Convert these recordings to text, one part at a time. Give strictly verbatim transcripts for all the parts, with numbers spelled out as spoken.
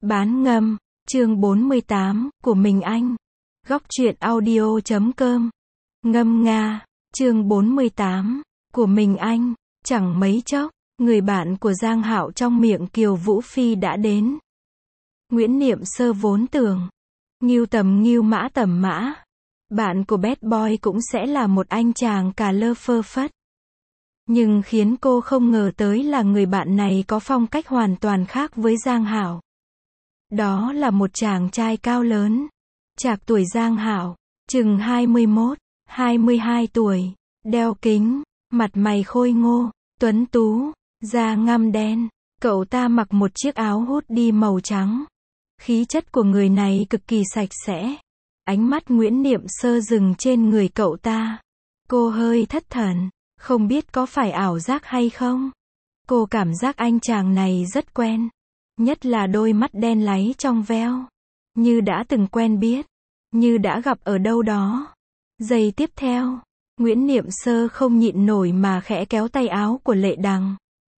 Bán ngâm, chương bốn mươi tám, của mình anh. Góc truyện audio chấm com. Ngâm nga, chương bốn mươi tám, của mình anh. Chẳng mấy chốc, người bạn của Giang Hạo trong miệng Kiều Vũ Phi đã đến. Nguyễn Niệm Sơ vốn tưởng, Ngưu tầm ngưu mã tầm mã, bạn của Bad Boy cũng sẽ là một anh chàng cà lơ phơ phất. Nhưng khiến cô không ngờ tới là người bạn này có phong cách hoàn toàn khác với Giang Hạo. Đó là một chàng trai cao lớn, trạc tuổi Giang Hạo, chừng hai mươi mốt, hai mươi hai tuổi, đeo kính, mặt mày khôi ngô, tuấn tú, da ngăm đen. Cậu ta mặc một chiếc áo hoodie màu trắng. Khí chất của người này cực kỳ sạch sẽ. Ánh mắt Nguyễn Niệm Sơ dừng trên người cậu ta. Cô hơi thất thần, không biết có phải ảo giác hay không. Cô cảm giác anh chàng này rất quen. Nhất là đôi mắt đen láy trong veo. Như đã từng quen biết. Như đã gặp ở đâu đó. Giây tiếp theo, Nguyễn Niệm Sơ không nhịn nổi mà khẽ kéo tay áo của Lệ Đằng.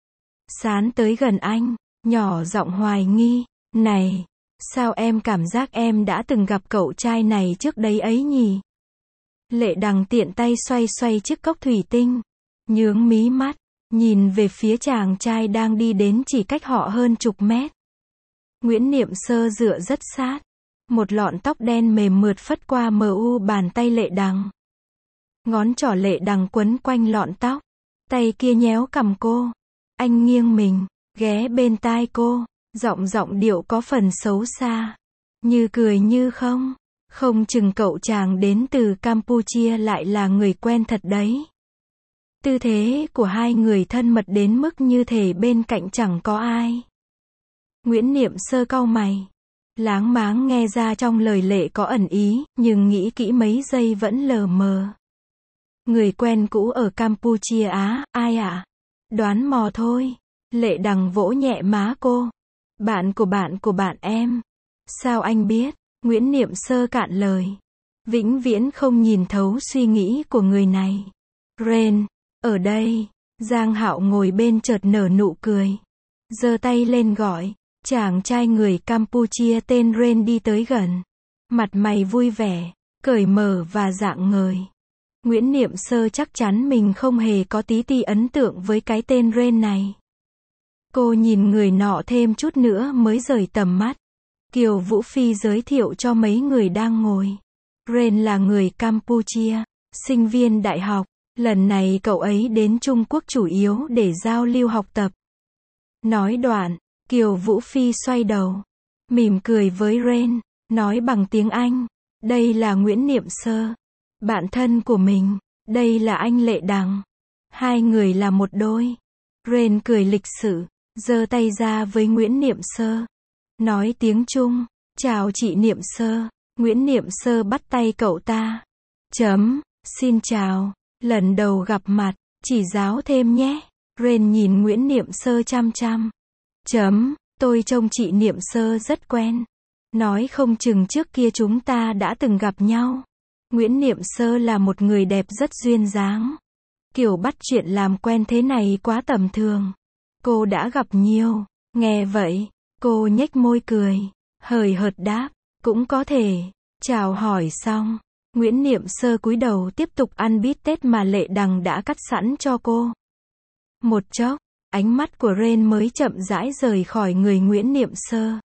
Sán tới gần anh, nhỏ giọng hoài nghi. Này, sao em cảm giác em đã từng gặp cậu trai này trước đấy ấy nhỉ? Lệ Đằng tiện tay xoay xoay chiếc cốc thủy tinh. Nhướng mí mắt, nhìn về phía chàng trai đang đi đến chỉ cách họ hơn chục mét. Nguyễn Niệm Sơ dựa rất sát. Một lọn tóc đen mềm mượt phất qua mờ u bàn tay Lệ Đằng. Ngón trỏ Lệ Đằng quấn quanh lọn tóc. Tay kia nhéo cằm cô. Anh nghiêng mình, ghé bên tai cô. Giọng giọng điệu có phần xấu xa. Như cười như không. Không chừng cậu chàng đến từ Campuchia lại là người quen thật đấy. Tư thế của hai người thân mật đến mức như thể bên cạnh chẳng có ai. Nguyễn Niệm Sơ cau mày. Láng máng nghe ra trong lời Lệ có ẩn ý, nhưng nghĩ kỹ mấy giây vẫn lờ mờ. Người quen cũ ở Campuchia á, ai ạ? À? Đoán mò thôi. Lệ Đằng vỗ nhẹ má cô. Bạn của bạn của bạn em. Sao anh biết? Nguyễn Niệm Sơ cạn lời. Vĩnh viễn không nhìn thấu suy nghĩ của người này. Ren, ở đây. Giang Hạo ngồi bên chợt nở nụ cười. Giơ tay lên gọi. Chàng trai người Campuchia tên Ren đi tới gần. Mặt mày vui vẻ, cởi mở và rạng ngời. Nguyễn Niệm Sơ chắc chắn mình không hề có tí ti ấn tượng với cái tên Ren này. Cô nhìn người nọ thêm chút nữa mới rời tầm mắt. Kiều Vũ Phi giới thiệu cho mấy người đang ngồi. Ren là người Campuchia, sinh viên đại học. Lần này cậu ấy đến Trung Quốc chủ yếu để giao lưu học tập. Nói đoạn, Kiều Vũ Phi xoay đầu, mỉm cười với Ren, nói bằng tiếng Anh. Đây là Nguyễn Niệm Sơ, bạn thân của mình. Đây là anh Lệ Đằng. Hai người là một đôi. Ren cười lịch sự, giơ tay ra với Nguyễn Niệm Sơ. Nói tiếng Trung, chào chị Niệm Sơ. Nguyễn Niệm Sơ bắt tay cậu ta. Chấm, xin chào, lần đầu gặp mặt, chỉ giáo thêm nhé. Ren nhìn Nguyễn Niệm Sơ chăm chăm. Chấm, tôi trông chị Niệm Sơ rất quen. Nói không chừng trước kia chúng ta đã từng gặp nhau. Nguyễn Niệm Sơ là một người đẹp rất duyên dáng. Kiểu bắt chuyện làm quen thế này quá tầm thường. Cô đã gặp nhiều. Nghe vậy, cô nhếch môi cười, hời hợt đáp, cũng có thể. Chào hỏi xong, Nguyễn Niệm Sơ cúi đầu tiếp tục ăn bít tết mà Lệ Đằng đã cắt sẵn cho cô. Một chốc, ánh mắt của Ren mới chậm rãi rời khỏi người Nguyễn Niệm Sơ.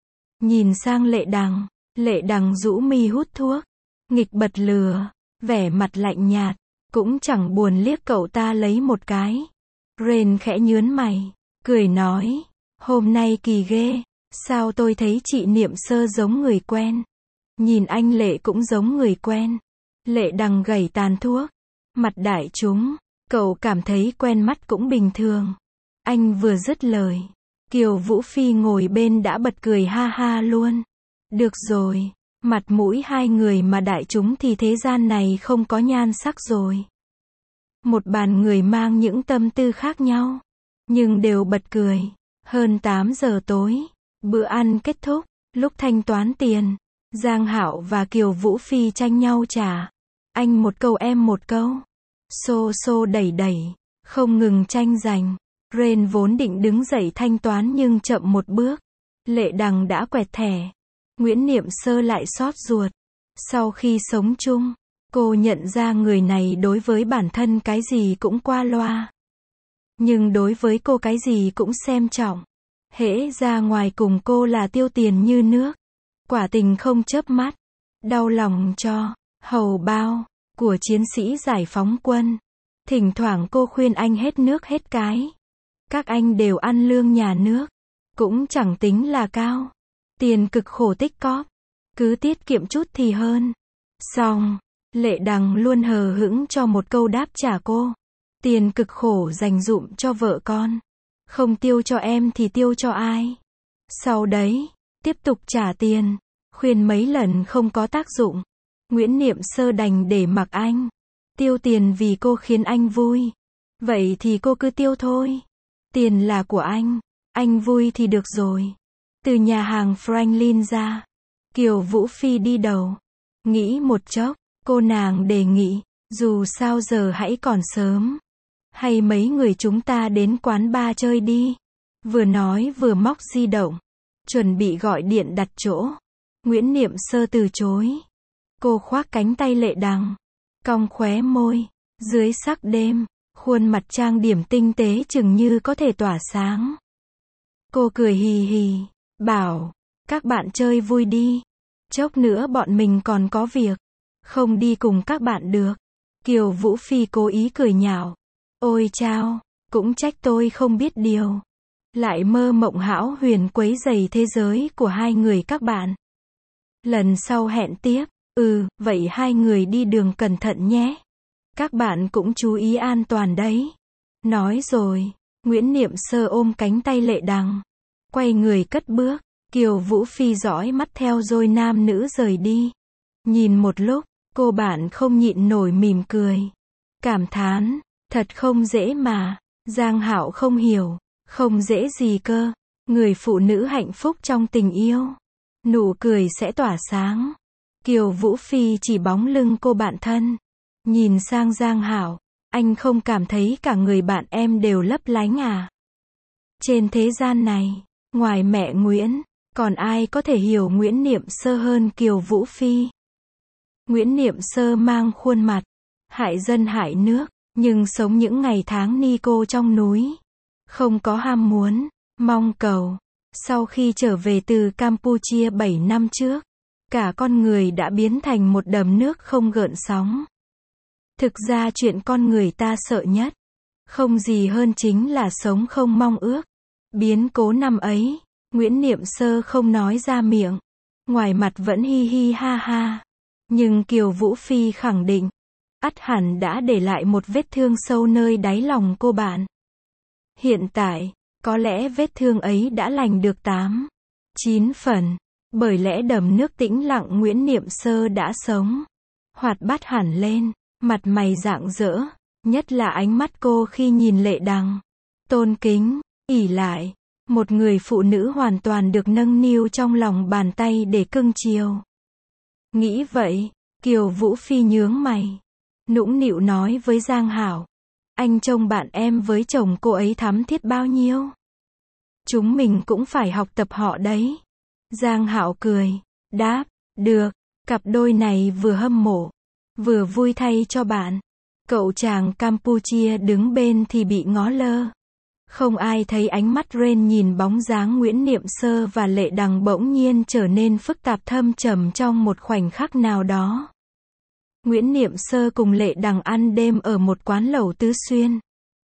Nhìn sang Lệ Đằng, Lệ Đằng rũ mi hút thuốc, nghịch bật lừa, vẻ mặt lạnh nhạt, cũng chẳng buồn liếc cậu ta lấy một cái. Ren khẽ nhướn mày, cười nói, hôm nay kỳ ghê, sao tôi thấy chị Niệm Sơ giống người quen. Nhìn anh Lệ cũng giống người quen. Lệ Đằng gẩy tàn thuốc, mặt đại chúng, cậu cảm thấy quen mắt cũng bình thường. Anh vừa dứt lời, Kiều Vũ Phi ngồi bên đã bật cười ha ha luôn. Được rồi, mặt mũi hai người mà đại chúng thì thế gian này không có nhan sắc rồi. Một bàn người mang những tâm tư khác nhau, nhưng đều bật cười. Hơn tám giờ tối, bữa ăn kết thúc, lúc thanh toán tiền, Giang Hạo và Kiều Vũ Phi tranh nhau trả. Anh một câu em một câu. Xô xô đẩy đẩy, không ngừng tranh giành. Ren vốn định đứng dậy thanh toán nhưng chậm một bước. Lệ Đằng đã quẹt thẻ. Nguyễn Niệm Sơ lại xót ruột. Sau khi sống chung, cô nhận ra người này đối với bản thân cái gì cũng qua loa. Nhưng đối với cô cái gì cũng xem trọng. Hễ ra ngoài cùng cô là tiêu tiền như nước. Quả tình không chớp mắt. Đau lòng cho hầu bao của chiến sĩ giải phóng quân. Thỉnh thoảng cô khuyên anh hết nước hết cái. Các anh đều ăn lương nhà nước. Cũng chẳng tính là cao. Tiền cực khổ tích cóp. Cứ tiết kiệm chút thì hơn. Xong, Lệ Đằng luôn hờ hững cho một câu đáp trả cô. Tiền cực khổ dành dụm cho vợ con. Không tiêu cho em thì tiêu cho ai? Sau đấy, tiếp tục trả tiền. Khuyên mấy lần không có tác dụng. Nguyễn Niệm Sơ đành để mặc anh. Tiêu tiền vì cô khiến anh vui. Vậy thì cô cứ tiêu thôi. Tiền là của anh. Anh vui thì được rồi. Từ nhà hàng Franklin ra, Kiều Vũ Phi đi đầu. Nghĩ một chốc, cô nàng đề nghị, dù sao giờ hãy còn sớm. Hay mấy người chúng ta đến quán bar chơi đi. Vừa nói vừa móc di động. Chuẩn bị gọi điện đặt chỗ. Nguyễn Niệm Sơ từ chối. Cô khoác cánh tay Lệ Đằng. Cong khóe môi. Dưới sắc đêm, khuôn mặt trang điểm tinh tế chừng như có thể tỏa sáng. Cô cười hì hì, bảo, các bạn chơi vui đi. Chốc nữa bọn mình còn có việc. Không đi cùng các bạn được. Kiều Vũ Phi cố ý cười nhạo. Ôi chao, cũng trách tôi không biết điều. Lại mơ mộng hão huyền quấy rầy thế giới của hai người các bạn. Lần sau hẹn tiếp. Ừ, vậy hai người đi đường cẩn thận nhé. Các bạn cũng chú ý an toàn đấy. Nói rồi, Nguyễn Niệm Sơ ôm cánh tay Lệ Đằng. Quay người cất bước. Kiều Vũ Phi dõi mắt theo rồi nam nữ rời đi. Nhìn một lúc, cô bạn không nhịn nổi mỉm cười. Cảm thán, thật không dễ mà. Giang Hạo không hiểu, không dễ gì cơ. Người phụ nữ hạnh phúc trong tình yêu. Nụ cười sẽ tỏa sáng. Kiều Vũ Phi chỉ bóng lưng cô bạn thân. Nhìn sang Giang Hạo, anh không cảm thấy cả người bạn em đều lấp lánh à? Trên thế gian này, ngoài mẹ Nguyễn, còn ai có thể hiểu Nguyễn Niệm Sơ hơn Kiều Vũ Phi? Nguyễn Niệm Sơ mang khuôn mặt hại dân hại nước, nhưng sống những ngày tháng ni cô trong núi. Không có ham muốn, mong cầu. Sau khi trở về từ Campuchia bảy năm trước, cả con người đã biến thành một đầm nước không gợn sóng. Thực ra chuyện con người ta sợ nhất, không gì hơn chính là sống không mong ước. Biến cố năm ấy, Nguyễn Niệm Sơ không nói ra miệng. Ngoài mặt vẫn hi hi ha ha. Nhưng Kiều Vũ Phi khẳng định, ắt hẳn đã để lại một vết thương sâu nơi đáy lòng cô bạn. Hiện tại, có lẽ vết thương ấy đã lành được tám, chín phần. Bởi lẽ đầm nước tĩnh lặng Nguyễn Niệm Sơ đã sống hoạt bát hẳn lên, mặt mày rạng rỡ, nhất là ánh mắt cô khi nhìn Lệ Đằng. Tôn kính, ỷ lại, một người phụ nữ hoàn toàn được nâng niu trong lòng bàn tay để cưng chiều. Nghĩ vậy, Kiều Vũ Phi nhướng mày, nũng nịu nói với Giang Hạo, anh trông bạn em với chồng cô ấy thắm thiết bao nhiêu. Chúng mình cũng phải học tập họ đấy. Giang Hạo cười, đáp, được, cặp đôi này vừa hâm mộ, vừa vui thay cho bạn. Cậu chàng Campuchia đứng bên thì bị ngó lơ. Không ai thấy ánh mắt Ren nhìn bóng dáng Nguyễn Niệm Sơ và Lệ Đằng bỗng nhiên trở nên phức tạp thâm trầm trong một khoảnh khắc nào đó. Nguyễn Niệm Sơ cùng Lệ Đằng ăn đêm ở một quán lẩu Tứ Xuyên.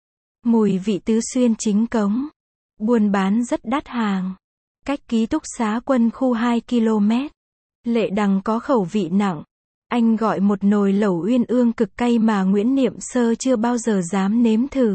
Mùi vị Tứ Xuyên chính cống. Buôn bán rất đắt hàng. Cách ký túc xá Quân khu hai ki lô mét. Lệ Đằng có khẩu vị nặng. Anh gọi một nồi lẩu uyên ương cực cay mà Nguyễn Niệm Sơ chưa bao giờ dám nếm thử.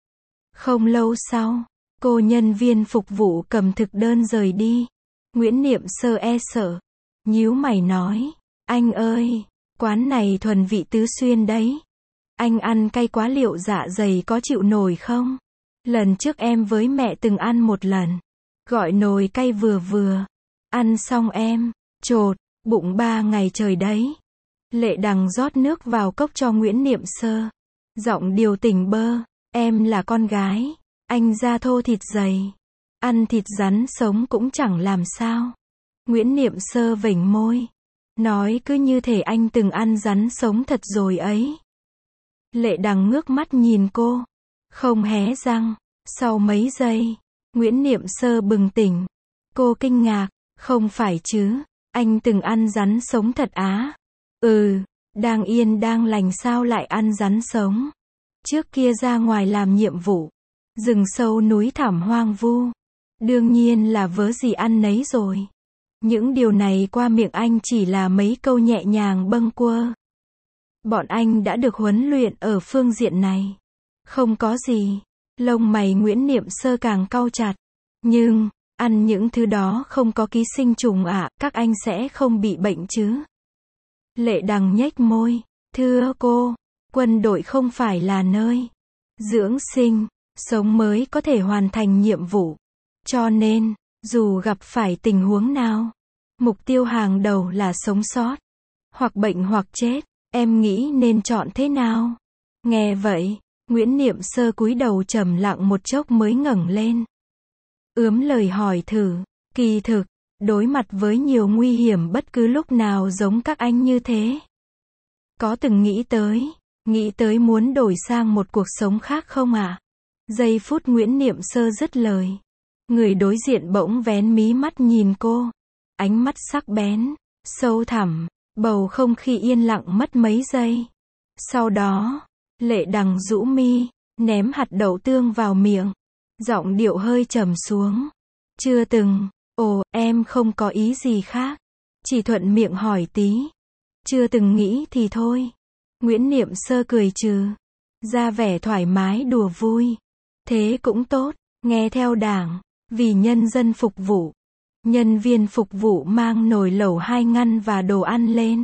Không lâu sau, cô nhân viên phục vụ cầm thực đơn rời đi. Nguyễn Niệm Sơ e sợ, nhíu mày nói, anh ơi, quán này thuần vị Tứ Xuyên đấy. Anh ăn cay quá liệu dạ dày có chịu nổi không? Lần trước em với mẹ từng ăn một lần. Gọi nồi cay vừa vừa. Ăn xong em, chột, bụng ba ngày trời đấy. Lệ Đằng rót nước vào cốc cho Nguyễn Niệm Sơ. Giọng điều tình bơ, em là con gái. Anh da thô thịt dày. Ăn thịt rắn sống cũng chẳng làm sao. Nguyễn Niệm Sơ vểnh môi. Nói cứ như thể anh từng ăn rắn sống thật rồi ấy. Lệ Đằng ngước mắt nhìn cô. Không hé răng. Sau mấy giây, Nguyễn Niệm Sơ bừng tỉnh. Cô kinh ngạc. Không phải chứ. Anh từng ăn rắn sống thật á? Ừ. Đang yên đang lành sao lại ăn rắn sống? Trước kia ra ngoài làm nhiệm vụ. Rừng sâu núi thẳm hoang vu. Đương nhiên là vớ gì ăn nấy rồi. Những điều này qua miệng anh chỉ là mấy câu nhẹ nhàng bâng quơ. Bọn anh đã được huấn luyện ở phương diện này. Không có gì. Lông mày Nguyễn Niệm Sơ càng cau chặt. Nhưng, ăn những thứ đó không có ký sinh trùng ạ, các anh sẽ không bị bệnh chứ? Lệ Đằng nhếch môi. Thưa cô, quân đội không phải là nơi dưỡng sinh, sống mới có thể hoàn thành nhiệm vụ. Cho nên, dù gặp phải tình huống nào, mục tiêu hàng đầu là sống sót. Hoặc bệnh hoặc chết, em nghĩ nên chọn thế nào? Nghe vậy, Nguyễn Niệm Sơ cúi đầu trầm lặng một chốc mới ngẩng lên. Ướm lời hỏi thử, kỳ thực, đối mặt với nhiều nguy hiểm bất cứ lúc nào giống các anh như thế. Có từng nghĩ tới, nghĩ tới muốn đổi sang một cuộc sống khác không ạ? À? Giây phút Nguyễn Niệm Sơ dứt lời. Người đối diện bỗng vén mí mắt nhìn cô. Ánh mắt sắc bén, sâu thẳm, bầu không khí yên lặng mất mấy giây. Sau đó, Lệ Đằng rũ mi, ném hạt đậu tương vào miệng. Giọng điệu hơi trầm xuống. Chưa từng, ồ, em không có ý gì khác. Chỉ thuận miệng hỏi tí. Chưa từng nghĩ thì thôi. Nguyễn Niệm Sơ cười trừ. Ra vẻ thoải mái đùa vui. Thế cũng tốt, nghe theo đảng, vì nhân dân phục vụ. Nhân viên phục vụ mang nồi lẩu hai ngăn và đồ ăn lên.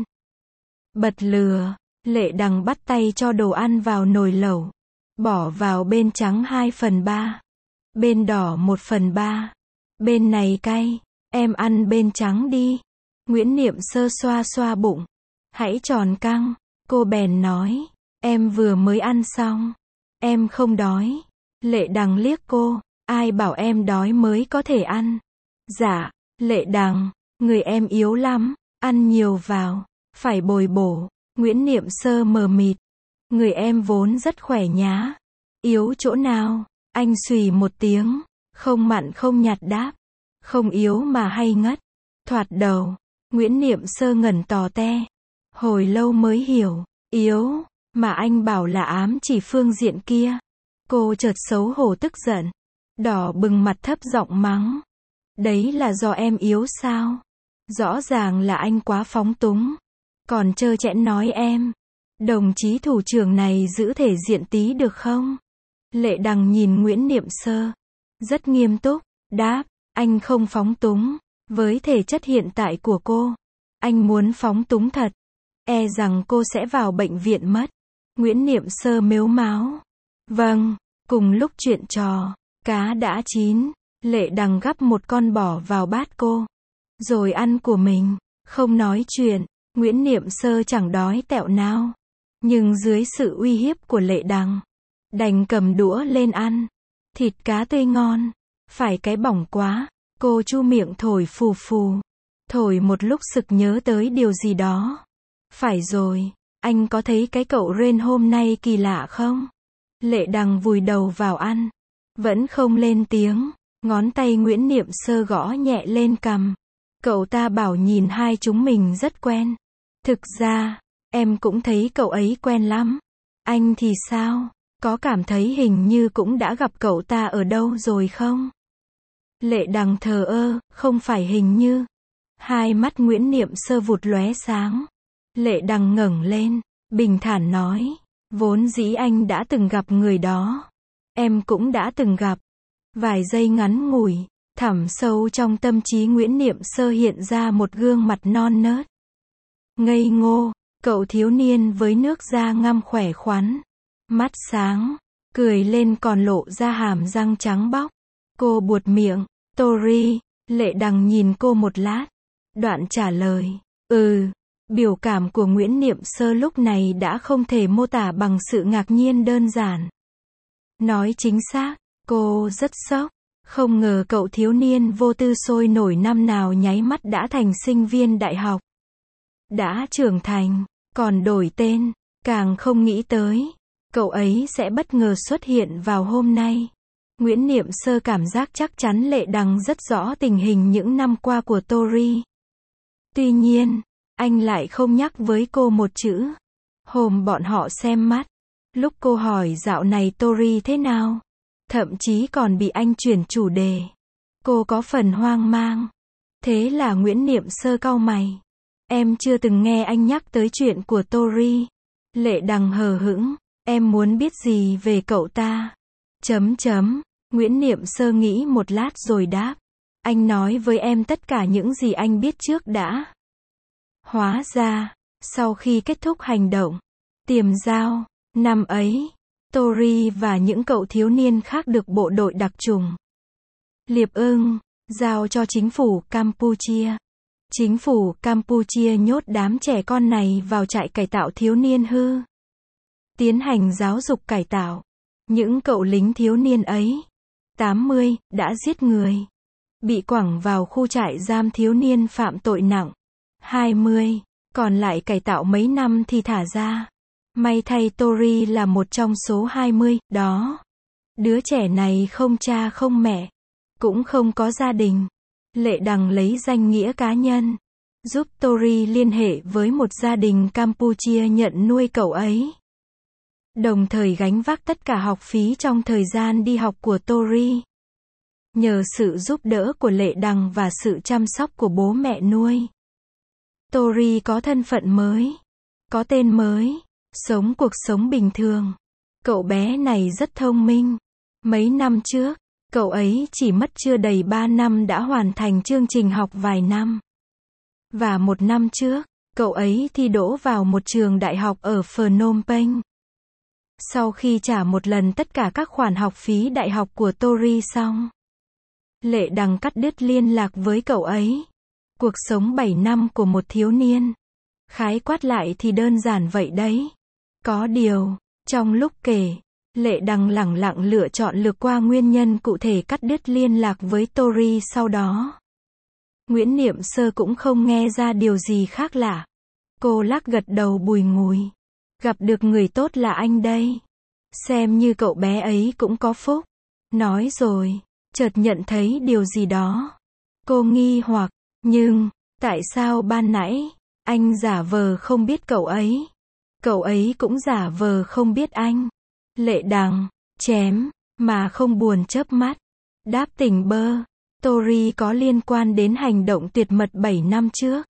Bật lửa, Lệ Đằng bắt tay cho đồ ăn vào nồi lẩu. Bỏ vào bên trắng hai phần ba. Bên đỏ một phần ba. Bên này cay, em ăn bên trắng đi. Nguyễn Niệm Sơ xoa xoa bụng. Hãy tròn căng, cô bèn nói. Em vừa mới ăn xong. Em không đói. Lệ Đằng liếc cô. Ai bảo em đói mới có thể ăn. Dạ, Lệ Đằng, người em yếu lắm. Ăn nhiều vào, phải bồi bổ. Nguyễn Niệm Sơ mờ mịt. Người em vốn rất khỏe nhá. Yếu chỗ nào? Anh xùy một tiếng. Không mặn không nhạt đáp. Không yếu mà hay ngất. Thoạt đầu, Nguyễn Niệm Sơ ngẩn tò te. Hồi lâu mới hiểu. Yếu, mà anh bảo là ám chỉ phương diện kia. Cô chợt xấu hổ tức giận. Đỏ bừng mặt thấp giọng mắng. Đấy là do em yếu sao? Rõ ràng là anh quá phóng túng. Còn trơ trẽn nói em. Đồng chí thủ trưởng này giữ thể diện tí được không? Lệ Đằng nhìn Nguyễn Niệm Sơ. Rất nghiêm túc, đáp, anh không phóng túng. Với thể chất hiện tại của cô, anh muốn phóng túng thật. E rằng cô sẽ vào bệnh viện mất. Nguyễn Niệm Sơ mếu máo. Vâng, cùng lúc chuyện trò, cá đã chín. Lệ Đằng gắp một con bò vào bát cô. Rồi ăn của mình, không nói chuyện. Nguyễn Niệm Sơ chẳng đói tẹo nào. Nhưng dưới sự uy hiếp của Lệ Đằng, đành cầm đũa lên ăn. Thịt cá tươi ngon. Phải cái bỏng quá. Cô chu miệng thổi phù phù. Thổi một lúc sực nhớ tới điều gì đó. Phải rồi, anh có thấy cái cậu Ren hôm nay kỳ lạ không? Lệ Đằng vùi đầu vào ăn. Vẫn không lên tiếng. Ngón tay Nguyễn Niệm Sơ gõ nhẹ lên cằm. Cậu ta bảo nhìn hai chúng mình rất quen. Thực ra, em cũng thấy cậu ấy quen lắm. Anh thì sao? Có cảm thấy hình như cũng đã gặp cậu ta ở đâu rồi không? Lệ Đằng thờ ơ, không phải hình như. Hai mắt Nguyễn Niệm Sơ vụt lóe sáng. Lệ Đằng ngẩng lên, bình thản nói. Vốn dĩ anh đã từng gặp người đó. Em cũng đã từng gặp. Vài giây ngắn ngủi, thẳm sâu trong tâm trí Nguyễn Niệm Sơ hiện ra một gương mặt non nớt. Ngây ngô, cậu thiếu niên với nước da ngăm khỏe khoắn. Mắt sáng, cười lên còn lộ ra hàm răng trắng bóc. Cô buột miệng, Tori. Lệ Đằng nhìn cô một lát. Đoạn trả lời, ừ. Biểu cảm của Nguyễn Niệm Sơ lúc này đã không thể mô tả bằng sự ngạc nhiên đơn giản. Nói chính xác, cô rất sốc. Không ngờ cậu thiếu niên vô tư sôi nổi năm nào nháy mắt đã thành sinh viên đại học. Đã trưởng thành, còn đổi tên, càng không nghĩ tới, cậu ấy sẽ bất ngờ xuất hiện vào hôm nay. Nguyễn Niệm Sơ cảm giác chắc chắn Lệ Đằng rất rõ tình hình những năm qua của Tori. Tuy nhiên, anh lại không nhắc với cô một chữ. Hôm bọn họ xem mắt, lúc cô hỏi dạo này Tori thế nào, thậm chí còn bị anh chuyển chủ đề. Cô có phần hoang mang. Thế là Nguyễn Niệm Sơ cau mày. Em chưa từng nghe anh nhắc tới chuyện của Tori. Lệ Đằng hờ hững. Em muốn biết gì về cậu ta? Chấm chấm. Nguyễn Niệm Sơ nghĩ một lát rồi đáp. Anh nói với em tất cả những gì anh biết trước đã. Hóa ra, sau khi kết thúc hành động Tiềm Giao, năm ấy, Tori và những cậu thiếu niên khác được bộ đội đặc chủng Liệp Ưng giao cho chính phủ Campuchia. Chính phủ Campuchia nhốt đám trẻ con này vào trại cải tạo thiếu niên hư. Tiến hành giáo dục cải tạo. Những cậu lính thiếu niên ấy, tám mươi, đã giết người. Bị quẳng vào khu trại giam thiếu niên phạm tội nặng. hai mươi, còn lại cải tạo mấy năm thì thả ra. May thay Tori là một trong số hai mươi, đó. Đứa trẻ này không cha không mẹ, cũng không có gia đình. Lệ Đằng lấy danh nghĩa cá nhân, giúp Tori liên hệ với một gia đình Campuchia nhận nuôi cậu ấy. Đồng thời gánh vác tất cả học phí trong thời gian đi học của Tori. Nhờ sự giúp đỡ của Lệ Đằng và sự chăm sóc của bố mẹ nuôi, Tori có thân phận mới, có tên mới, sống cuộc sống bình thường. Cậu bé này rất thông minh. Mấy năm trước, cậu ấy chỉ mất chưa đầy ba năm đã hoàn thành chương trình học vài năm. Và một năm trước, cậu ấy thi đỗ vào một trường đại học ở Phnom Penh. Sau khi trả một lần tất cả các khoản học phí đại học của Tori xong, Lệ Đằng cắt đứt liên lạc với cậu ấy. Cuộc sống bảy năm của một thiếu niên. Khái quát lại thì đơn giản vậy đấy. Có điều, trong lúc kể, Lệ Đằng lẳng lặng lựa chọn lược qua nguyên nhân cụ thể cắt đứt liên lạc với Tori sau đó. Nguyễn Niệm Sơ cũng không nghe ra điều gì khác lạ. Cô lắc gật đầu bùi ngùi. Gặp được người tốt là anh đây. Xem như cậu bé ấy cũng có phúc. Nói rồi, chợt nhận thấy điều gì đó. Cô nghi hoặc, nhưng, tại sao ban nãy, anh giả vờ không biết cậu ấy? Cậu ấy cũng giả vờ không biết anh. Lệ Đằng, chém, mà không buồn chớp mắt. Đáp tỉnh bơ, Tori có liên quan đến hành động tuyệt mật bảy năm trước.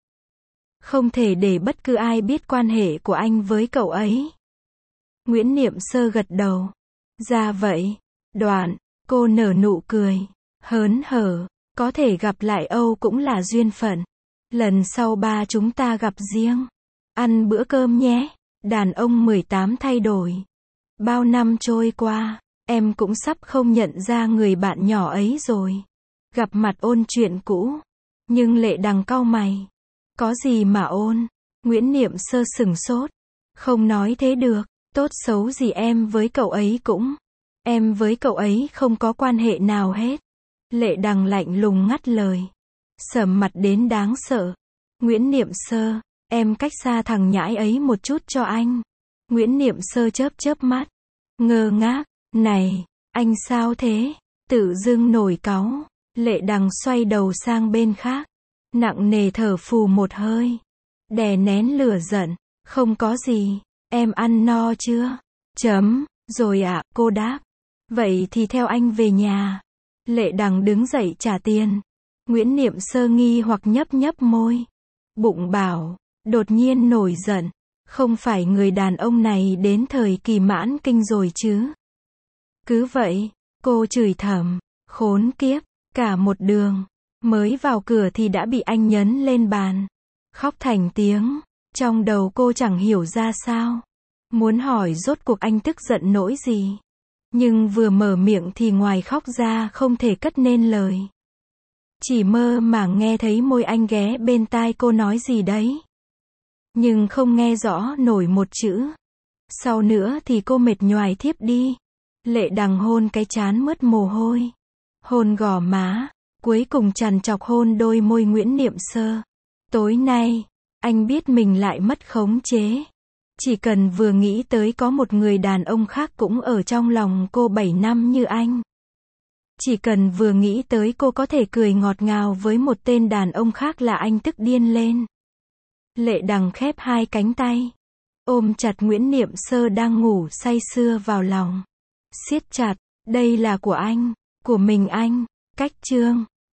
Không thể để bất cứ ai biết quan hệ của anh với cậu ấy. Nguyễn Niệm Sơ gật đầu. Ra vậy. Đoạn, cô nở nụ cười. Hớn hở, có thể gặp lại Âu cũng là duyên phận. Lần sau ba chúng ta gặp riêng. Ăn bữa cơm nhé. Đàn ông mười tám thay đổi. Bao năm trôi qua, em cũng sắp không nhận ra người bạn nhỏ ấy rồi. Gặp mặt ôn chuyện cũ. Nhưng Lệ Đằng cau mày. Có gì mà ôn? Nguyễn Niệm Sơ sửng sốt. Không nói thế được. Tốt xấu gì em với cậu ấy cũng. Em với cậu ấy không có quan hệ nào hết. Lệ Đằng lạnh lùng ngắt lời. Sầm mặt đến đáng sợ. Nguyễn Niệm Sơ, em cách xa thằng nhãi ấy một chút cho anh. Nguyễn Niệm Sơ chớp chớp mắt. Ngơ ngác. Này, anh sao thế? Tự dưng nổi cáu. Lệ Đằng xoay đầu sang bên khác. Nặng nề thở phù một hơi. Đè nén lửa giận. Không có gì. Em ăn no chưa? Chấm. Rồi ạ, à, cô đáp. Vậy thì theo anh về nhà. Lệ Đằng đứng dậy trả tiền. Nguyễn Niệm Sơ nghi hoặc nhấp nhấp môi. Bụng bảo, đột nhiên nổi giận. Không phải người đàn ông này đến thời kỳ mãn kinh rồi chứ? Cứ vậy, cô chửi thầm. Khốn kiếp, cả một đường. Mới vào cửa thì đã bị anh nhấn lên bàn. Khóc thành tiếng. Trong đầu cô chẳng hiểu ra sao. Muốn hỏi rốt cuộc anh tức giận nỗi gì. Nhưng vừa mở miệng thì ngoài khóc ra không thể cất nên lời. Chỉ mơ màng nghe thấy môi anh ghé bên tai cô nói gì đấy. Nhưng không nghe rõ nổi một chữ. Sau nữa thì cô mệt nhoài thiếp đi. Lệ Đằng hôn cái trán mướt mồ hôi. hôn gò má, cuối cùng trằn trọc hôn đôi môi Nguyễn Niệm Sơ. Tối nay, anh biết mình lại mất khống chế. Chỉ cần vừa nghĩ tới có một người đàn ông khác cũng ở trong lòng cô bảy năm như anh. Chỉ cần vừa nghĩ tới cô có thể cười ngọt ngào với một tên đàn ông khác là anh tức điên lên. Lệ Đằng khép hai cánh tay, ôm chặt Nguyễn Niệm Sơ đang ngủ say sưa vào lòng. Siết chặt, đây là của anh, của mình anh. Cách chương